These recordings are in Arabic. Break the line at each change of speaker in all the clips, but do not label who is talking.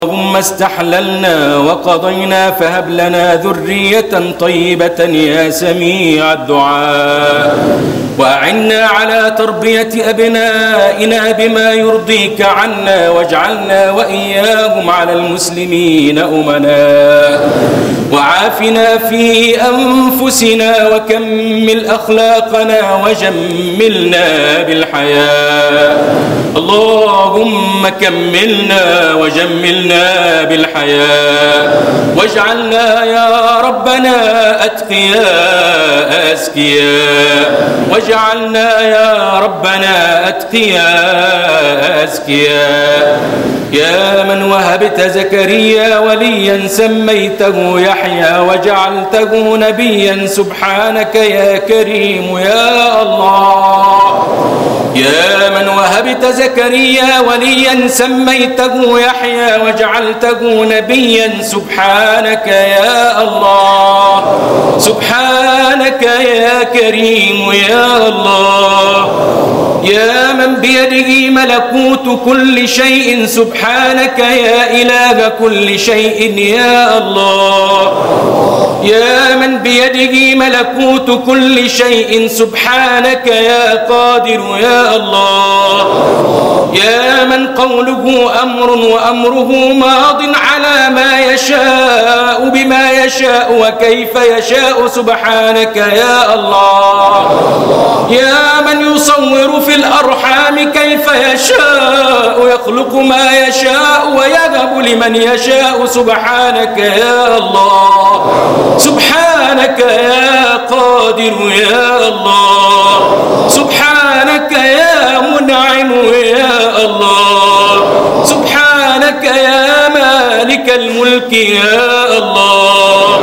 اللهم استحللنا وقضينا فهب لنا ذرية طيبة يا سميع الدعاء، وأعنا على تربية أبنائنا بما يرضيك عنا، واجعلنا وإياهم على المسلمين أمنا، وعافنا في أنفسنا، وكمل أخلاقنا، وجملنا بالحياة. اللهم كملنا وجملنا بالحياة، واجعلنا يا ربنا أتقياء أزكياء، واجعلنا يا ربنا أتقياء أزكياء. يا من وهبت زكريا وليا سميته يحيى وجعلته نبيا، سبحانك يا كريم يا الله. يا من وهبت زكريا وليا سميته يحيى وجعلته نبيا، سبحانك يا الله، سبحانك يا كريم يا الله. يا من بيده ملكوت كل شيء، سبحانك يا إله كل شيء يا الله. يا من بيده ملكوت كل شيء، سبحانك يا قادر يا الله. يا من قوله أمر وأمره ماض على ما يشاء بما يشاء وكيف يشاء، سبحانك يا الله. يا من يصور في الأرحام كيف يشاء، يخلق ما يشاء ويهب لمن يشاء، سبحانك يا الله، سبحانك يا قادر يا الله، سبحانك يا منعم يا الله، سبحانك يا مالك الملك يا الله.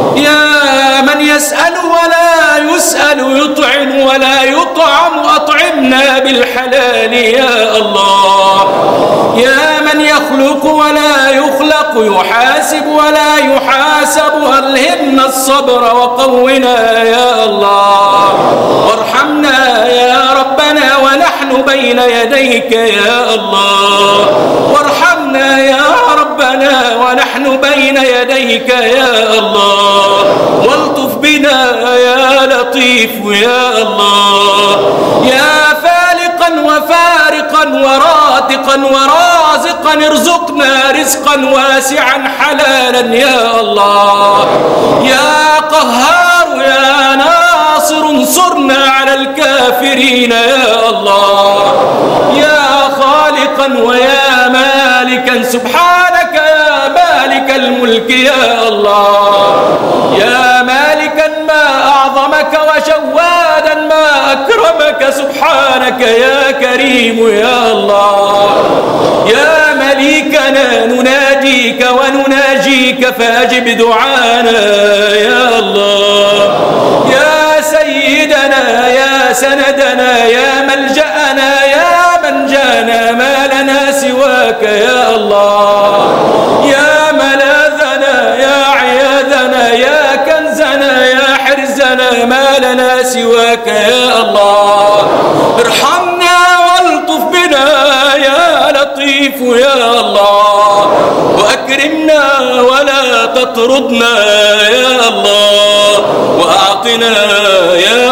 يا من يسأل ولا يسأل، يطعم ولا يطعم، أطعمنا بالحلال يا الله. يا من يخلق ولا يخلق، يحاسب ولا يحاسب، ألهمنا الصبر وقونا يا الله. وارحمنا يا ربنا ونحن بين يديك يا الله، وارحمنا يا ربنا ونحن بين يديك يا الله. والطف بنا يا لطيف يا الله. يا فالقا وفارقا وراتقا ورازقا، ارزقنا رزقا واسعا حلالا يا الله. يا قهار يا ناصر، انصرنا على الكافرين يا الله. يا خالقا ويا مالكا، سبحانك يا مالك الملك يا الله. يا مالكا ما أعظمك، وجوادا ما أكرمك، سبحانك يا كريم يا الله. يا مليكنا نناديك ونناجيك، فأجب دعانا يا الله. يا سيدنا يا سندنا يا ملجأنا يا من جانا، ما لنا سواك يا الله. يا ملاذنا يا عياذنا يا كنزنا يا حرزنا، ما لنا سواك يا الله. ارحمنا والطف بنا يا لطيف يا الله، وأكرمنا ولا تطردنا يا الله، وأعطنا يا